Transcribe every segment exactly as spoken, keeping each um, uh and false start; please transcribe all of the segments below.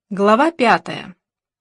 Глава пятая.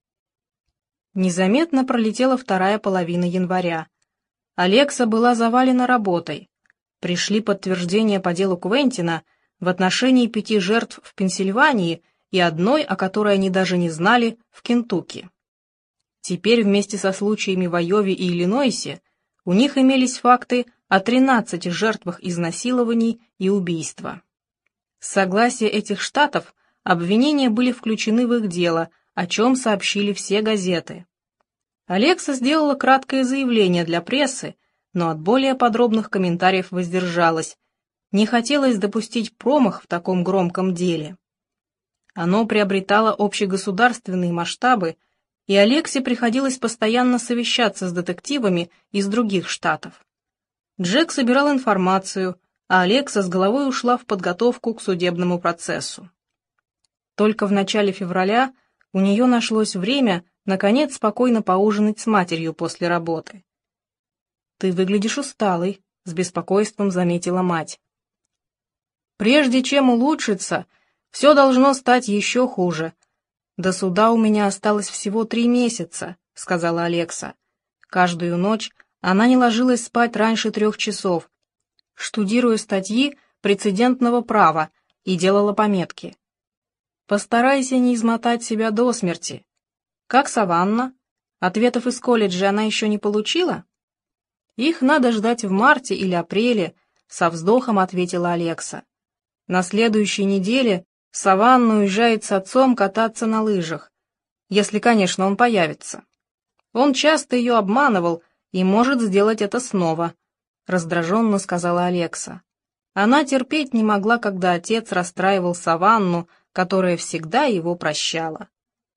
Незаметно пролетела вторая половина января. Алекса была завалена работой. Пришли подтверждения по делу Квентина в отношении пяти жертв в Пенсильвании и одной, о которой они даже не знали, в Кентукки. Теперь вместе со случаями в Айове и Иллинойсе у них имелись факты о тринадцати жертвах изнасилований и убийства. С согласия этих штатов обвинения были включены в их дело, о чем сообщили все газеты. Алекса сделала краткое заявление для прессы, но от более подробных комментариев воздержалась. Не хотелось допустить промах в таком громком деле. Оно приобретало общегосударственные масштабы, и Алексе приходилось постоянно совещаться с детективами из других штатов. Джек собирал информацию, а Алекса с головой ушла в подготовку к судебному процессу. Только в начале февраля у нее нашлось время, наконец, спокойно поужинать с матерью после работы. «Ты выглядишь усталой», — с беспокойством заметила мать. «Прежде чем улучшиться, все должно стать еще хуже. До суда у меня осталось всего три месяца», — сказала Алекса. Каждую ночь она не ложилась спать раньше трех часов, штудируя статьи прецедентного права, и делала пометки. «Постарайся не измотать себя до смерти. Как Саванна? Ответов из колледжа она еще не получила?» «Их надо ждать в марте или апреле», — со вздохом ответила Алекса. «На следующей неделе Саванна уезжает с отцом кататься на лыжах, если, конечно, он появится. Он часто ее обманывал и может сделать это снова», — раздраженно сказала Алекса. Она терпеть не могла, когда отец расстраивал Саванну, которая всегда его прощала.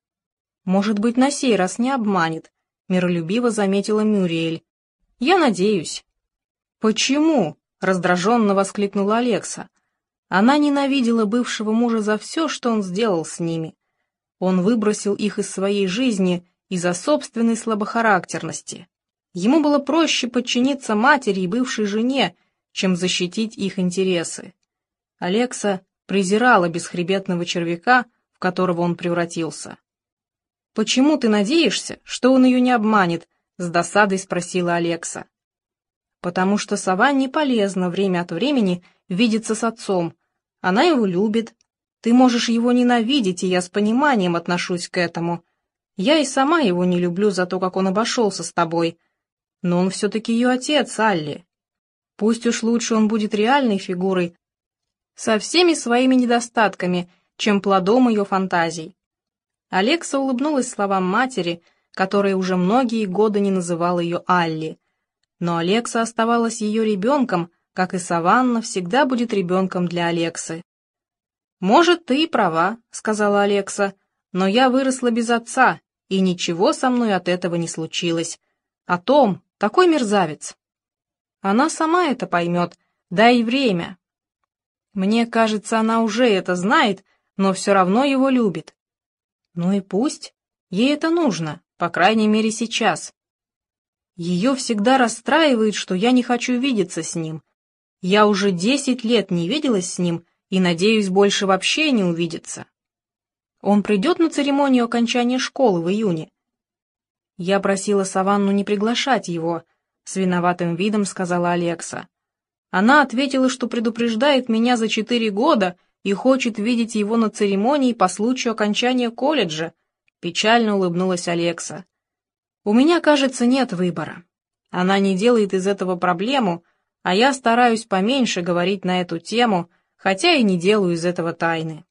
«Может быть, на сей раз не обманет», — миролюбиво заметила Мюриэль. «Я надеюсь». «Почему?» — раздраженно воскликнула Алекса. Она ненавидела бывшего мужа за все, что он сделал с ними. Он выбросил их из своей жизни из-за собственной слабохарактерности. Ему было проще подчиниться матери и бывшей жене, чем защитить их интересы. Алекса презирала бесхребетного червяка, в которого он превратился. «Почему ты надеешься, что он ее не обманет?» — с досадой спросила Алекса. «Потому что Саванне полезно время от времени видеться с отцом. Она его любит. Ты можешь его ненавидеть, и я с пониманием отношусь к этому. Я и сама его не люблю за то, как он обошелся с тобой. Но он все-таки ее отец, Алли. Пусть уж лучше он будет реальной фигурой, со всеми своими недостатками, чем плодом ее фантазий». Алекса улыбнулась словам матери, которая уже многие годы не называла ее Алли. Но Алекса оставалась ее ребенком, как и Саванна всегда будет ребенком для Алексы. «Может, ты и права», — сказала Алекса, — «но я выросла без отца, и ничего со мной от этого не случилось. А Том такой мерзавец». «Она сама это поймет, дай время». «Мне кажется, она уже это знает, но все равно его любит». «Ну и пусть. Ей это нужно, по крайней мере сейчас. Ее всегда расстраивает, что я не хочу видеться с ним. Я уже десять лет не виделась с ним и, надеюсь, больше вообще не увидеться. Он придет на церемонию окончания школы в июне». «Я просила Саванну не приглашать его», — с виноватым видом сказала Алекса. «Она ответила, что предупреждает меня за четыре года и хочет видеть его на церемонии по случаю окончания колледжа», — печально улыбнулась Алекса. «У меня, кажется, нет выбора. Она не делает из этого проблему, а я стараюсь поменьше говорить на эту тему, хотя и не делаю из этого тайны».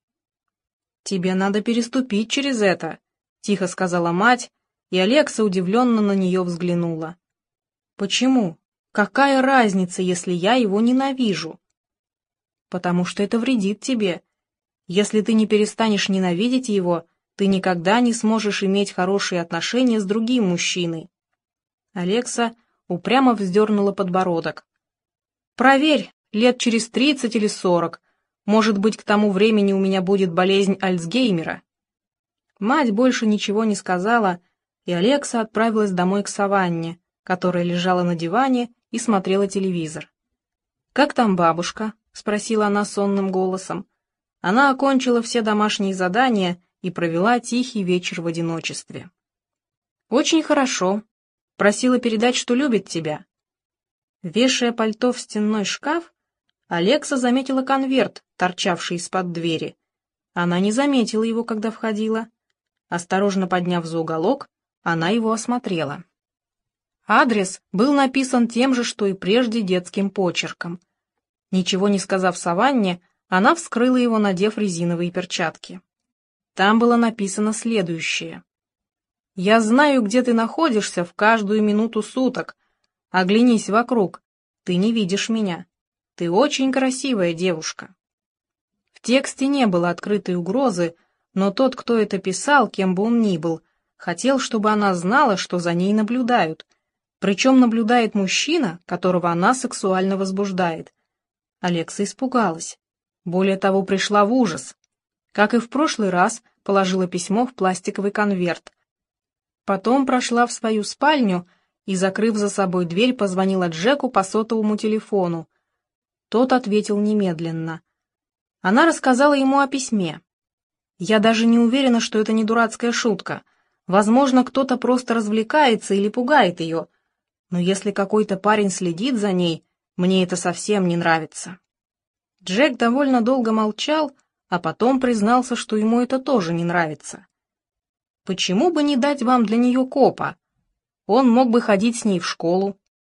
«Тебе надо переступить через это», — тихо сказала мать, и Алекса удивленно на нее взглянула. «Почему? Какая разница, если я его ненавижу?» «Потому что это вредит тебе. Если ты не перестанешь ненавидеть его, ты никогда не сможешь иметь хорошие отношения с другим мужчиной». Алекса упрямо вздернула подбородок. «Проверь, лет через тридцать или сорок. Может быть, к тому времени у меня будет болезнь Альцгеймера». Мать больше ничего не сказала, и Алекса отправилась домой к Саванне, которая лежала на диване и смотрела телевизор. «Как там бабушка?» — спросила она сонным голосом. Она окончила все домашние задания и провела тихий вечер в одиночестве. «Очень хорошо. Просила передать, что любит тебя». Вешая пальто в стенной шкаф, Алекса заметила конверт, торчавший из-под двери. Она не заметила его, когда входила. Осторожно подняв за уголок, она его осмотрела. Адрес был написан тем же, что и прежде, детским почерком. Ничего не сказав Саванне, она вскрыла его, надев резиновые перчатки. Там было написано следующее. «Я знаю, где ты находишься в каждую минуту суток. Оглянись вокруг. Ты не видишь меня. Ты очень красивая девушка». В тексте не было открытой угрозы, но тот, кто это писал, кем бы он ни был, хотел, чтобы она знала, что за ней наблюдают. Причем наблюдает мужчина, которого она сексуально возбуждает. Алекса испугалась. Более того, пришла в ужас. Как и в прошлый раз, положила письмо в пластиковый конверт. Потом прошла в свою спальню и, закрыв за собой дверь, позвонила Джеку по сотовому телефону. Тот ответил немедленно. Она рассказала ему о письме. «Я даже не уверена, что это не дурацкая шутка. Возможно, кто-то просто развлекается или пугает ее. Но если какой-то парень следит за ней, мне это совсем не нравится». Джек довольно долго молчал, а потом признался, что ему это тоже не нравится. «Почему бы не дать вам для нее копа? Он мог бы ходить с ней в школу».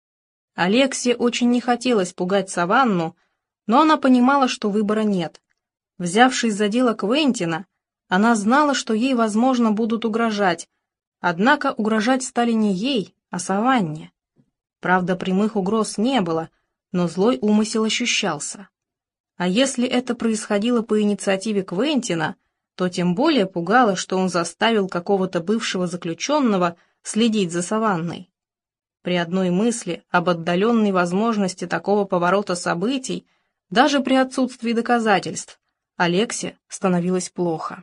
Алексе очень не хотелось пугать Саванну, но она понимала, что выбора нет. Взявшись за дело Квентина, она знала, что ей, возможно, будут угрожать, однако угрожать стали не ей, а Саванне. Правда, прямых угроз не было, но злой умысел ощущался. А если это происходило по инициативе Квентина, то тем более пугало, что он заставил какого-то бывшего заключенного следить за Саванной. При одной мысли об отдаленной возможности такого поворота событий, даже при отсутствии доказательств, Алексе становилось плохо.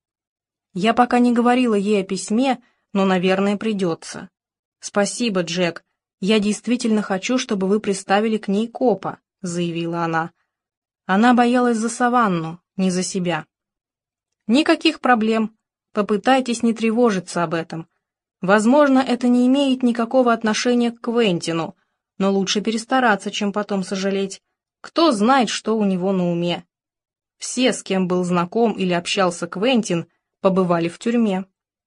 «Я пока не говорила ей о письме, но, наверное, придется. Спасибо, Джек. Я действительно хочу, чтобы вы приставили к ней копа», — заявила она. Она боялась за Саванну, не за себя. «Никаких проблем. Попытайтесь не тревожиться об этом. Возможно, это не имеет никакого отношения к Квентину, но лучше перестараться, чем потом сожалеть. Кто знает, что у него на уме. Все, с кем был знаком или общался Квентин, побывали в тюрьме».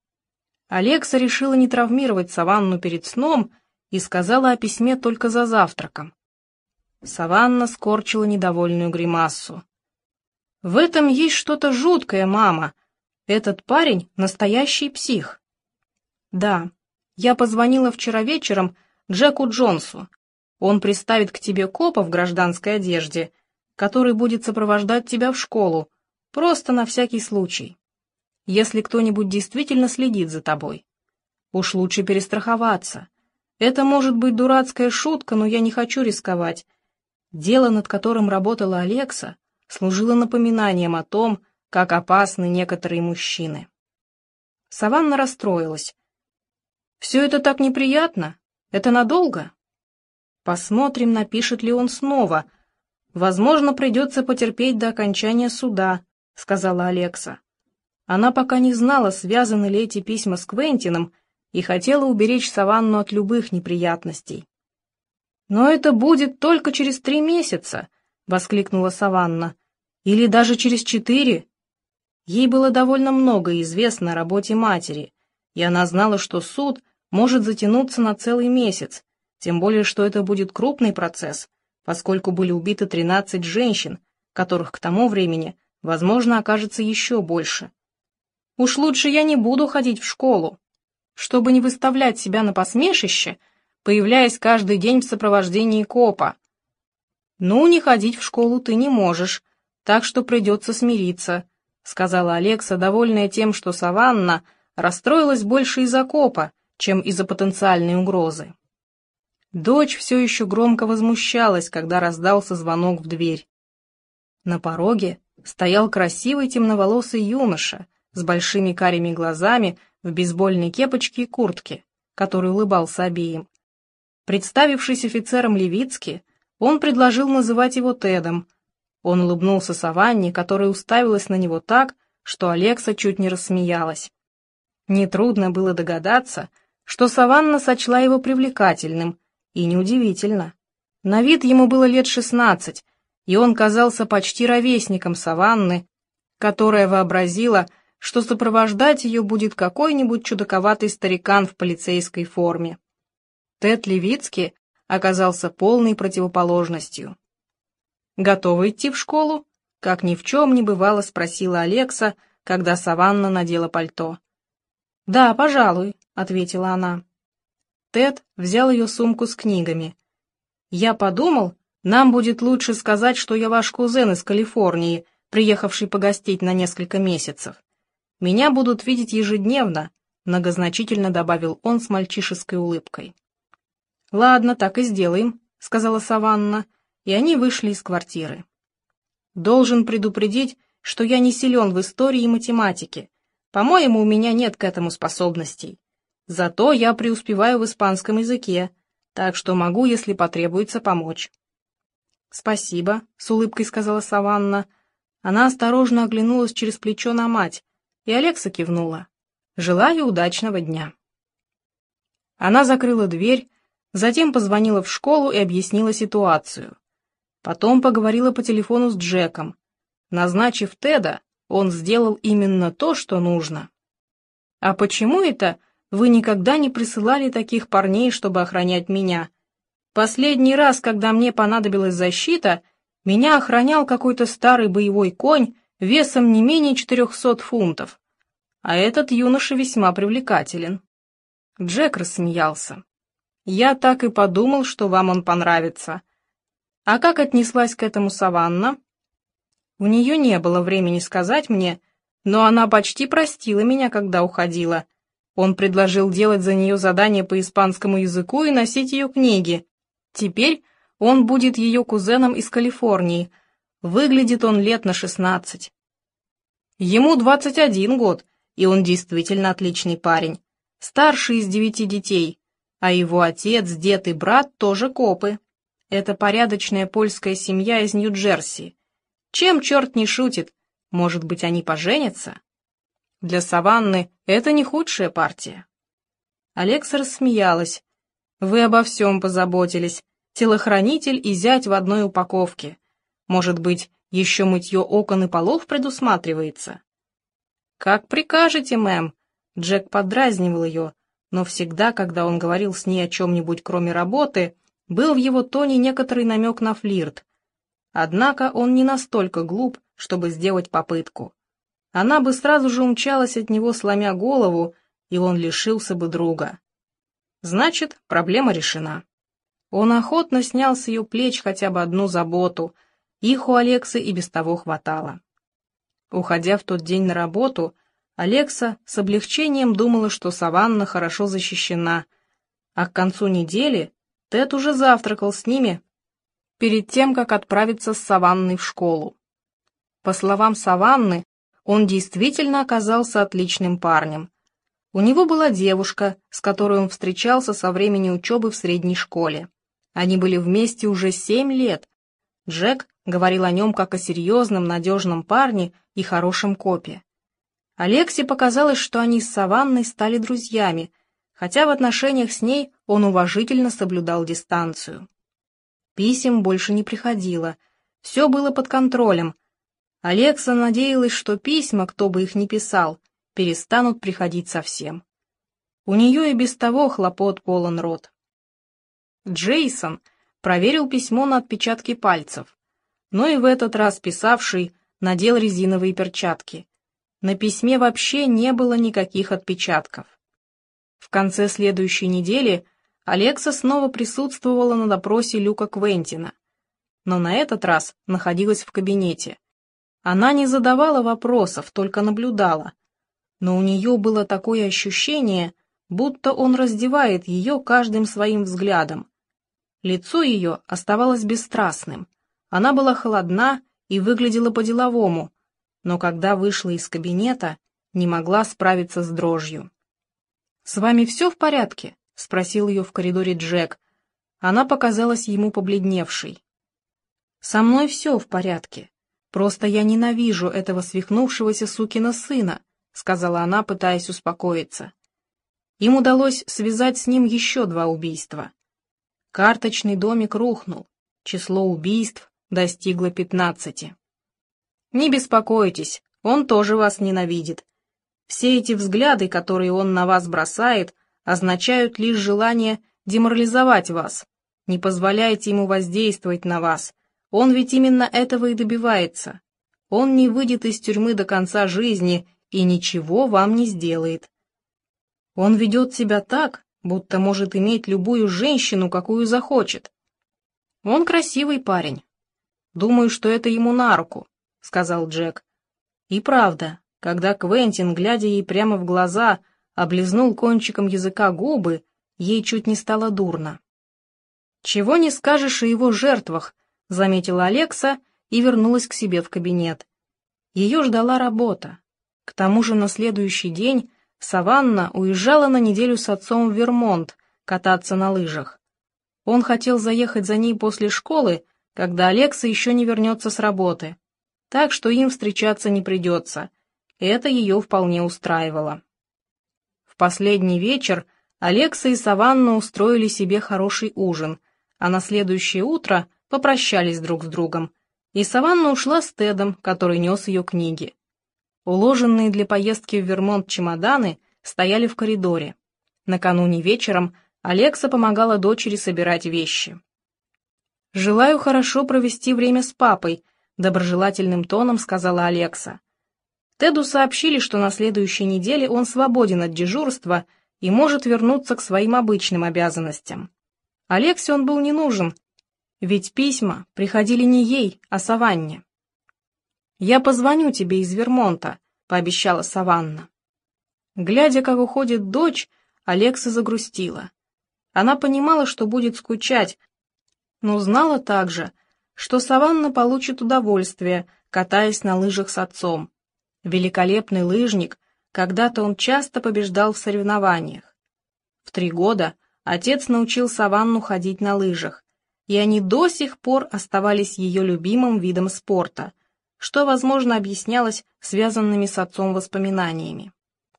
Алекса решила не травмировать Саванну перед сном и сказала о письме только за завтраком. Саванна скорчила недовольную гримассу. «В этом есть что-то жуткое, мама. Этот парень — настоящий псих». «Да, я позвонила вчера вечером Джеку Джонсу. Он приставит к тебе копа в гражданской одежде, который будет сопровождать тебя в школу, просто на всякий случай. Если кто-нибудь действительно следит за тобой. Уж лучше перестраховаться. Это может быть дурацкая шутка, но я не хочу рисковать. Дело, над которым работала Алекса, служило напоминанием о том, как опасны некоторые мужчины». Саванна расстроилась. «Все это так неприятно? Это надолго?» «Посмотрим, напишет ли он снова. Возможно, придется потерпеть до окончания суда», — сказала Алекса. Она пока не знала, связаны ли эти письма с Квентином, и хотела уберечь Саванну от любых неприятностей. «Но это будет только через три месяца», — воскликнула Саванна. «Или даже через четыре». Ей было довольно много известно о работе матери, и она знала, что суд может затянуться на целый месяц, тем более, что это будет крупный процесс, поскольку были убиты тринадцать женщин, которых к тому времени, возможно, окажется еще больше. «Уж лучше я не буду ходить в школу, чтобы не выставлять себя на посмешище, появляясь каждый день в сопровождении копа». «Ну, не ходить в школу ты не можешь, так что придется смириться», — сказала Алекса, довольная тем, что Саванна расстроилась больше из-за копа, чем из-за потенциальной угрозы. Дочь все еще громко возмущалась, когда раздался звонок в дверь. На пороге стоял красивый темноволосый юноша с большими карими глазами в бейсбольной кепочке и куртке, который улыбался обеим. Представившись офицером Левицки, он предложил называть его Тедом. Он улыбнулся Саванне, которая уставилась на него так, что Алекса чуть не рассмеялась. Нетрудно было догадаться, что Саванна сочла его привлекательным, и неудивительно. На вид ему было лет шестнадцать, и он казался почти ровесником Саванны, которая вообразила, что сопровождать ее будет какой-нибудь чудаковатый старикан в полицейской форме. Тед Левицки оказался полной противоположностью. «Готова идти в школу?» — как ни в чем не бывало, спросила Алекса, когда Саванна надела пальто. «Да, пожалуй», — ответила она. Тед взял ее сумку с книгами. «Я подумал, нам будет лучше сказать, что я ваш кузен из Калифорнии, приехавший погостить на несколько месяцев. Меня будут видеть ежедневно», — многозначительно добавил он с мальчишеской улыбкой. «Ладно, так и сделаем», — сказала Саванна, и они вышли из квартиры. «Должен предупредить, что я не силен в истории и математике. По-моему, у меня нет к этому способностей. Зато я преуспеваю в испанском языке, так что могу, если потребуется, помочь». «Спасибо», — с улыбкой сказала Саванна. Она осторожно оглянулась через плечо на мать, и Алекса кивнула. «Желаю удачного дня». Она закрыла дверь, затем позвонила в школу и объяснила ситуацию. Потом поговорила по телефону с Джеком. Назначив Теда, он сделал именно то, что нужно. «А почему это вы никогда не присылали таких парней, чтобы охранять меня? Последний раз, когда мне понадобилась защита, меня охранял какой-то старый боевой конь весом не менее четырехсот фунтов. А этот юноша весьма привлекателен». Джек рассмеялся. «Я так и подумал, что вам он понравится. А как отнеслась к этому Саванна?» «У нее не было времени сказать мне, но она почти простила меня, когда уходила. Он предложил делать за нее задания по испанскому языку и носить ее книги. Теперь он будет ее кузеном из Калифорнии. Выглядит он лет на шестнадцать. Ему двадцать один год, и он действительно отличный парень. Старший из девяти детей, а его отец, дед и брат тоже копы. Это порядочная польская семья из Нью-Джерси. Чем черт не шутит, может быть, они поженятся? Для Саванны это не худшая партия». Алекса рассмеялась. «Вы обо всем позаботились. Телохранитель и зять в одной упаковке. Может быть, еще мытье окон и полов предусматривается?» «Как прикажете, мэм». Джек поддразнивал ее, но всегда, когда он говорил с ней о чем-нибудь кроме работы, был в его тоне некоторый намек на флирт. Однако он не настолько глуп, чтобы сделать попытку. Она бы сразу же умчалась от него, сломя голову, и он лишился бы друга. Значит, проблема решена. Он охотно снял с ее плеч хотя бы одну заботу, их у Алексы и без того хватало. Уходя в тот день на работу, Алекса с облегчением думала, что Саванна хорошо защищена, а к концу недели Тед уже завтракал с ними перед тем, как отправиться с Саванной в школу. По словам Саванны, он действительно оказался отличным парнем. У него была девушка, с которой он встречался со времени учебы в средней школе. Они были вместе уже семь лет. Джек говорил о нем как о серьезном, надежном парне и хорошем копе. Алексе показалось, что они с Саванной стали друзьями, хотя в отношениях с ней он уважительно соблюдал дистанцию. Писем больше не приходило, все было под контролем. Алекса надеялась, что письма, кто бы их ни писал, перестанут приходить совсем. У нее и без того хлопот полон рот. Джейсон проверил письмо на отпечатки пальцев, но и в этот раз писавший надел резиновые перчатки. На письме вообще не было никаких отпечатков. В конце следующей недели Алекса снова присутствовала на допросе Люка Квентина, но на этот раз находилась в кабинете. Она не задавала вопросов, только наблюдала, но у нее было такое ощущение, будто он раздевает ее каждым своим взглядом. Лицо ее оставалось бесстрастным, она была холодна и выглядела по-деловому, но когда вышла из кабинета, не могла справиться с дрожью. «С вами все в порядке?» — спросил ее в коридоре Джек. Она показалась ему побледневшей. «Со мной все в порядке. «Просто я ненавижу этого свихнувшегося сукина сына», — сказала она, пытаясь успокоиться. Им удалось связать с ним еще два убийства. Карточный домик рухнул, число убийств достигло пятнадцати. «Не беспокойтесь, он тоже вас ненавидит. Все эти взгляды, которые он на вас бросает, означают лишь желание деморализовать вас. Не позволяйте ему воздействовать на вас. Он ведь именно этого и добивается. Он не выйдет из тюрьмы до конца жизни и ничего вам не сделает. Он ведет себя так, будто может иметь любую женщину, какую захочет. Он красивый парень. Думаю, что это ему на руку», — сказал Джек. И правда, когда Квентин, глядя ей прямо в глаза, облизнул кончиком языка губы, ей чуть не стало дурно. «Чего не скажешь о его жертвах», — заметила Алекса и вернулась к себе в кабинет. Ее ждала работа. К тому же на следующий день Саванна уезжала на неделю с отцом в Вермонт кататься на лыжах. Он хотел заехать за ней после школы, когда Алекса еще не вернется с работы, так что им встречаться не придется. Это ее вполне устраивало. В последний вечер Алекса и Саванна устроили себе хороший ужин, а на следующее утро попрощались друг с другом, и Саванна ушла с Тедом, который нес ее книги. Уложенные для поездки в Вермонт чемоданы стояли в коридоре. Накануне вечером Алекса помогала дочери собирать вещи. «Желаю хорошо провести время с папой», — доброжелательным тоном сказала Алекса. Теду сообщили, что на следующей неделе он свободен от дежурства и может вернуться к своим обычным обязанностям. Алексе он был не нужен, ведь письма приходили не ей, а Саванне. «Я позвоню тебе из Вермонта», — пообещала Саванна. Глядя, как уходит дочь, Алекса загрустила. Она понимала, что будет скучать, но знала также, что Саванна получит удовольствие, катаясь на лыжах с отцом. Великолепный лыжник, когда-то он часто побеждал в соревнованиях. В три года отец научил Саванну ходить на лыжах, и они до сих пор оставались ее любимым видом спорта, что, возможно, объяснялось связанными с отцом воспоминаниями.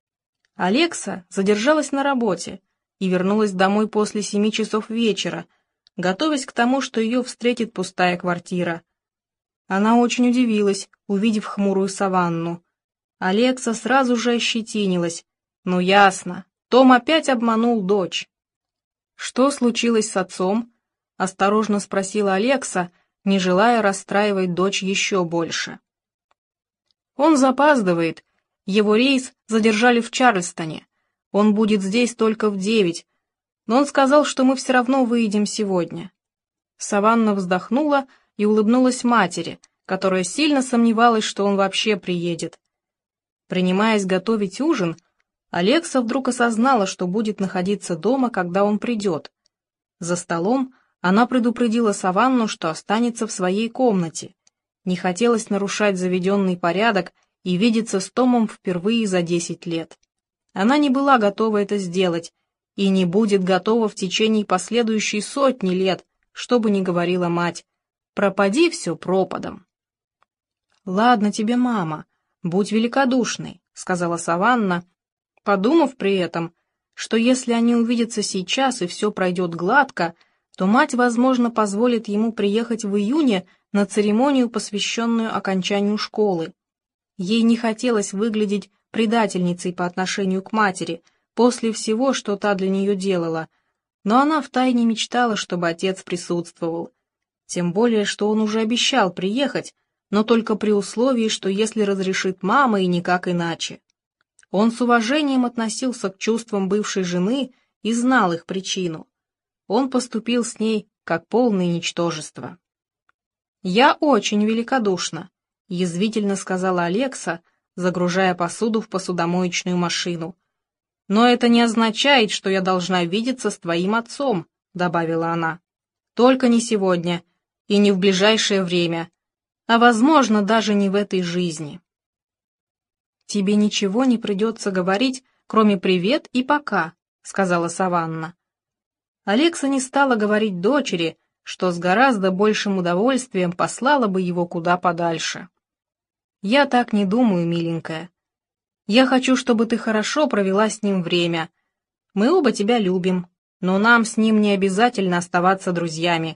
Алекса задержалась на работе и вернулась домой после семи часов вечера, готовясь к тому, что ее встретит пустая квартира. Она очень удивилась, увидев хмурую Саванну. Алекса сразу же ощетинилась. Ну ясно, Том опять обманул дочь. «Что случилось с отцом?» — осторожно спросила Алекса, не желая расстраивать дочь еще больше. «Он запаздывает. Его рейс задержали в Чарльстоне. Он будет здесь только в девять, но он сказал, что мы все равно выедем сегодня». Саванна вздохнула и улыбнулась матери, которая сильно сомневалась, что он вообще приедет. Принимаясь готовить ужин, Алекса вдруг осознала, что будет находиться дома, когда он придет. За столом она предупредила Саванну, что останется в своей комнате. Не хотелось нарушать заведенный порядок и видеться с Томом впервые за десять лет. Она не была готова это сделать и не будет готова в течение последующей сотни лет, что бы ни говорила мать. Пропади все пропадом. «Ладно тебе, мама, будь великодушной», — сказала Саванна, подумав при этом, что если они увидятся сейчас и все пройдет гладко, то мать, возможно, позволит ему приехать в июне на церемонию, посвященную окончанию школы. Ей не хотелось выглядеть предательницей по отношению к матери после всего, что та для нее делала, но она втайне мечтала, чтобы отец присутствовал. Тем более, что он уже обещал приехать, но только при условии, что если разрешит мама и никак иначе. Он с уважением относился к чувствам бывшей жены и знал их причину. Он поступил с ней как полное ничтожество. «Я очень великодушна», — язвительно сказала Алекса, загружая посуду в посудомоечную машину. «Но это не означает, что я должна видеться с твоим отцом», — добавила она. «Только не сегодня и не в ближайшее время, а, возможно, даже не в этой жизни». «Тебе ничего не придется говорить, кроме «привет» и «пока», — сказала Саванна. Алекса не стала говорить дочери, что с гораздо большим удовольствием послала бы его куда подальше. Я так не думаю, миленькая. Я хочу, чтобы ты хорошо провела с ним время. Мы оба тебя любим, но нам с ним не обязательно оставаться друзьями.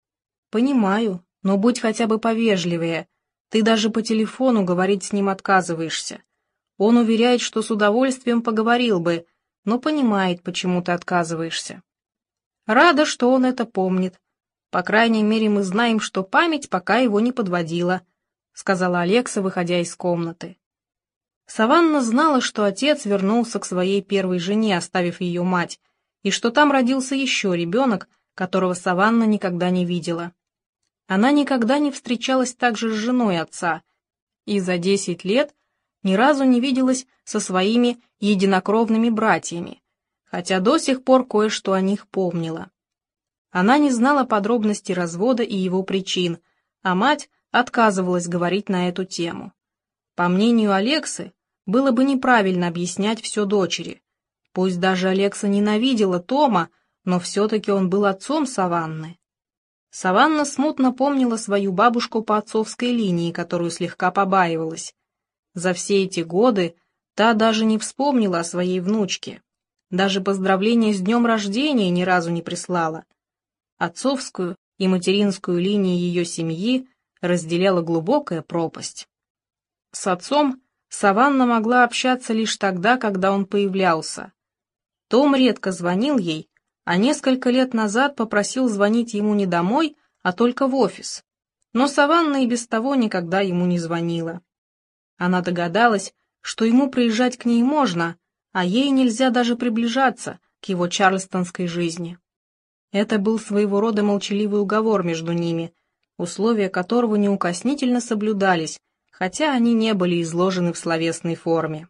Понимаю, но будь хотя бы повежливее. Ты даже по телефону говорить с ним отказываешься. Он уверяет, что с удовольствием поговорил бы, но понимает, почему ты отказываешься. Рада, что он это помнит. По крайней мере, мы знаем, что память пока его не подводила, — сказала Алекса, выходя из комнаты. Саванна знала, что отец вернулся к своей первой жене, оставив ее мать, и что там родился еще ребенок, которого Саванна никогда не видела. Она никогда не встречалась также с женой отца, и за десять лет ни разу не виделась со своими единокровными братьями, хотя до сих пор кое-что о них помнила. Она не знала подробностей развода и его причин, а мать отказывалась говорить на эту тему. По мнению Алексы, было бы неправильно объяснять все дочери. Пусть даже Алекса ненавидела Тома, но все-таки он был отцом Саванны. Саванна смутно помнила свою бабушку по отцовской линии, которую слегка побаивалась. За все эти годы та даже не вспомнила о своей внучке. Даже поздравления с днем рождения ни разу не прислала. Отцовскую и материнскую линии ее семьи разделяла глубокая пропасть. С отцом Саванна могла общаться лишь тогда, когда он появлялся. Том редко звонил ей, а несколько лет назад попросил звонить ему не домой, а только в офис. Но Саванна и без того никогда ему не звонила. Она догадалась, что ему приезжать к ней можно, а ей нельзя даже приближаться к его чарльстонской жизни. Это был своего рода молчаливый уговор между ними, условия которого неукоснительно соблюдались, хотя они не были изложены в словесной форме.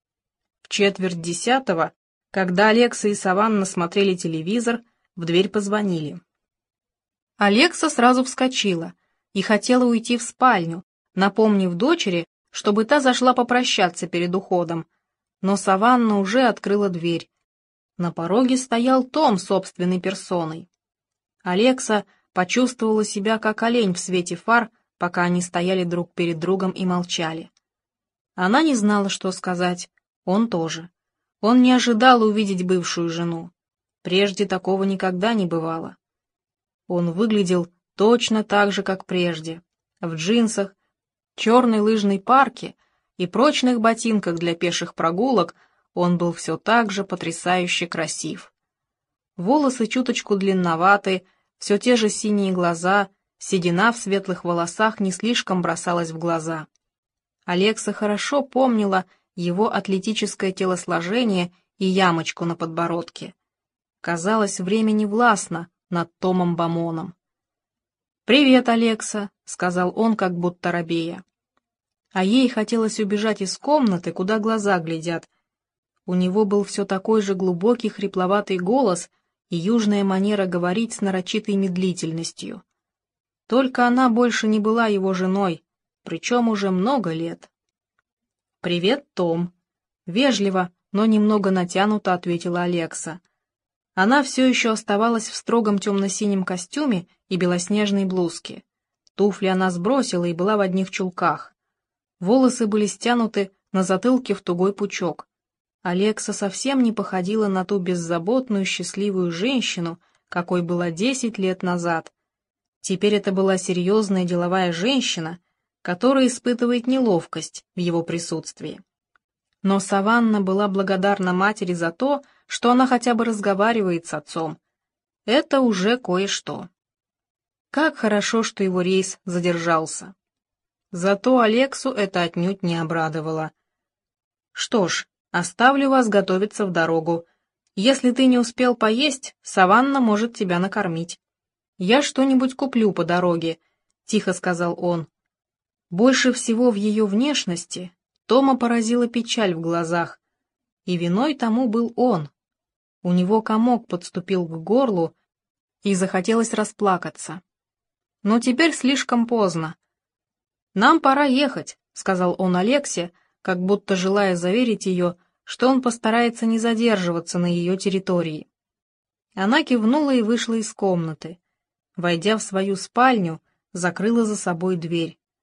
В четверть десятого, когда Алекса и Саванна смотрели телевизор, в дверь позвонили. Алекса сразу вскочила и хотела уйти в спальню, напомнив дочери, чтобы та зашла попрощаться перед уходом, но Саванна уже открыла дверь. На пороге стоял Том собственной персоной. Алекса почувствовала себя как олень в свете фар, пока они стояли друг перед другом и молчали. Она не знала, что сказать, он тоже. Он не ожидал увидеть бывшую жену. Прежде такого никогда не бывало. Он выглядел точно так же, как прежде, в джинсах, черной лыжной парке и прочных ботинках для пеших прогулок. Он был все так же потрясающе красив. Волосы чуточку длинноваты, все те же синие глаза, седина в светлых волосах не слишком бросалась в глаза. Алекса хорошо помнила его атлетическое телосложение и ямочку на подбородке. Казалось, время не властно над Томом Бамоном. «Привет, Алекса», — сказал он, как будто робея. А ей хотелось убежать из комнаты, куда глаза глядят. У него был все такой же глубокий хрипловатый голос и южная манера говорить с нарочитой медлительностью. Только она больше не была его женой, причем уже много лет. «Привет, Том», — вежливо, но немного натянуто ответила Алекса. Она все еще оставалась в строгом темно-синем костюме и белоснежной блузке. Туфли она сбросила и была в одних чулках. Волосы были стянуты на затылке в тугой пучок. Алекса совсем не походила на ту беззаботную, счастливую женщину, какой была десять лет назад. Теперь это была серьезная деловая женщина, которая испытывает неловкость в его присутствии. Но Саванна была благодарна матери за то, что она хотя бы разговаривает с отцом. Это уже кое-что. Как хорошо, что его рейс задержался. Зато Алексу это отнюдь не обрадовало. «Что ж, оставлю вас готовиться в дорогу. Если ты не успел поесть, Саванна может тебя накормить. Я что-нибудь куплю по дороге», — тихо сказал он. Больше всего в ее внешности Тома поразила печаль в глазах, и виной тому был он. У него комок подступил к горлу, и захотелось расплакаться. Но теперь слишком поздно. «Нам пора ехать», — сказал он Алексе, как будто желая заверить ее, что он постарается не задерживаться на ее территории. Она кивнула и вышла из комнаты. Войдя в свою спальню, закрыла за собой дверь.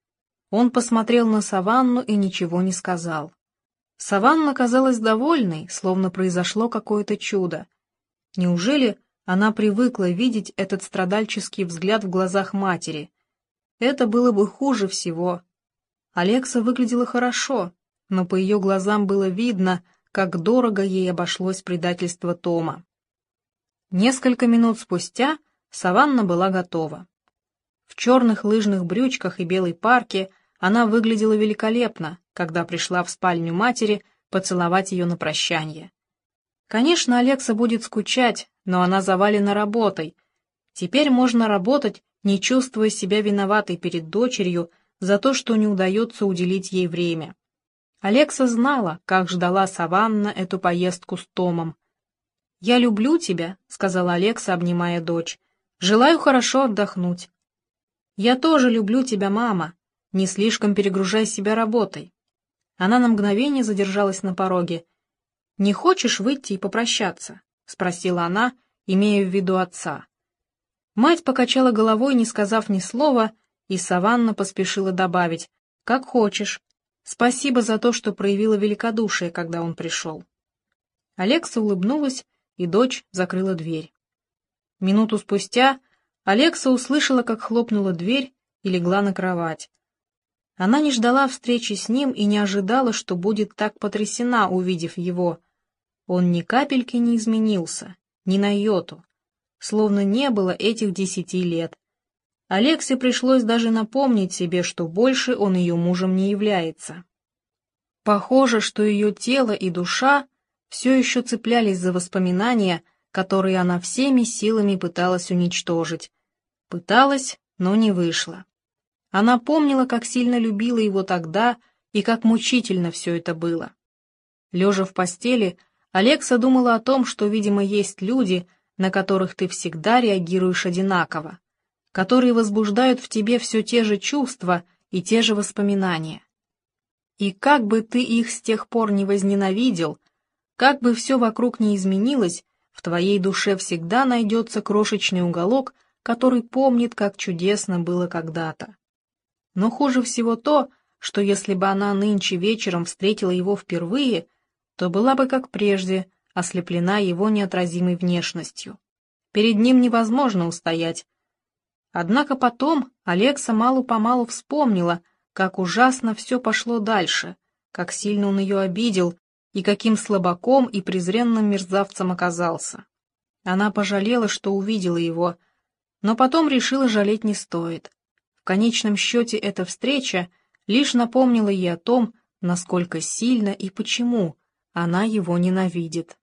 Он посмотрел на Саванну и ничего не сказал. Саванна казалась довольной, словно произошло какое-то чудо. Неужели она привыкла видеть этот страдальческий взгляд в глазах матери? Это было бы хуже всего. Алекса выглядела хорошо, но по ее глазам было видно, как дорого ей обошлось предательство Тома. Несколько минут спустя Саванна была готова. В черных лыжных брючках и белой парке она выглядела великолепно, когда пришла в спальню матери поцеловать ее на прощанье. Конечно, Алекса будет скучать, но она завалена работой. Теперь можно работать, не чувствуя себя виноватой перед дочерью за то, что не удается уделить ей время. Алекса знала, как ждала Саванна эту поездку с Томом. «Я люблю тебя», — сказала Алекса, обнимая дочь. «Желаю хорошо отдохнуть». «Я тоже люблю тебя, мама. Не слишком перегружай себя работой». Она на мгновение задержалась на пороге. «Не хочешь выйти и попрощаться?» — спросила она, имея в виду отца. Мать покачала головой, не сказав ни слова, и Саванна поспешила добавить: «Как хочешь. Спасибо за то, что проявила великодушие, когда он пришел». Алекса улыбнулась, и дочь закрыла дверь. Минуту спустя Алекса услышала, как хлопнула дверь, и легла на кровать. Она не ждала встречи с ним и не ожидала, что будет так потрясена, увидев его. Он ни капельки не изменился, ни на йоту, словно не было этих десяти лет. Алексе пришлось даже напомнить себе, что больше он ее мужем не является. Похоже, что ее тело и душа все еще цеплялись за воспоминания, которые она всеми силами пыталась уничтожить. Пыталась, но не вышло. Она помнила, как сильно любила его тогда и как мучительно все это было. Лежа в постели, Алекса думала о том, что, видимо, есть люди, на которых ты всегда реагируешь одинаково, которые возбуждают в тебе все те же чувства и те же воспоминания. И как бы ты их с тех пор не возненавидел, как бы все вокруг не изменилось, в твоей душе всегда найдется крошечный уголок, который помнит, как чудесно было когда-то. Но хуже всего то, что если бы она нынче вечером встретила его впервые, то была бы, как прежде, ослеплена его неотразимой внешностью. Перед ним невозможно устоять. Однако потом Алекса мало-помалу вспомнила, как ужасно все пошло дальше, как сильно он ее обидел и каким слабаком и презренным мерзавцем оказался. Она пожалела, что увидела его, но потом решила, жалеть не стоит. В конечном счете эта встреча лишь напомнила ей о том, насколько сильно и почему она его ненавидит.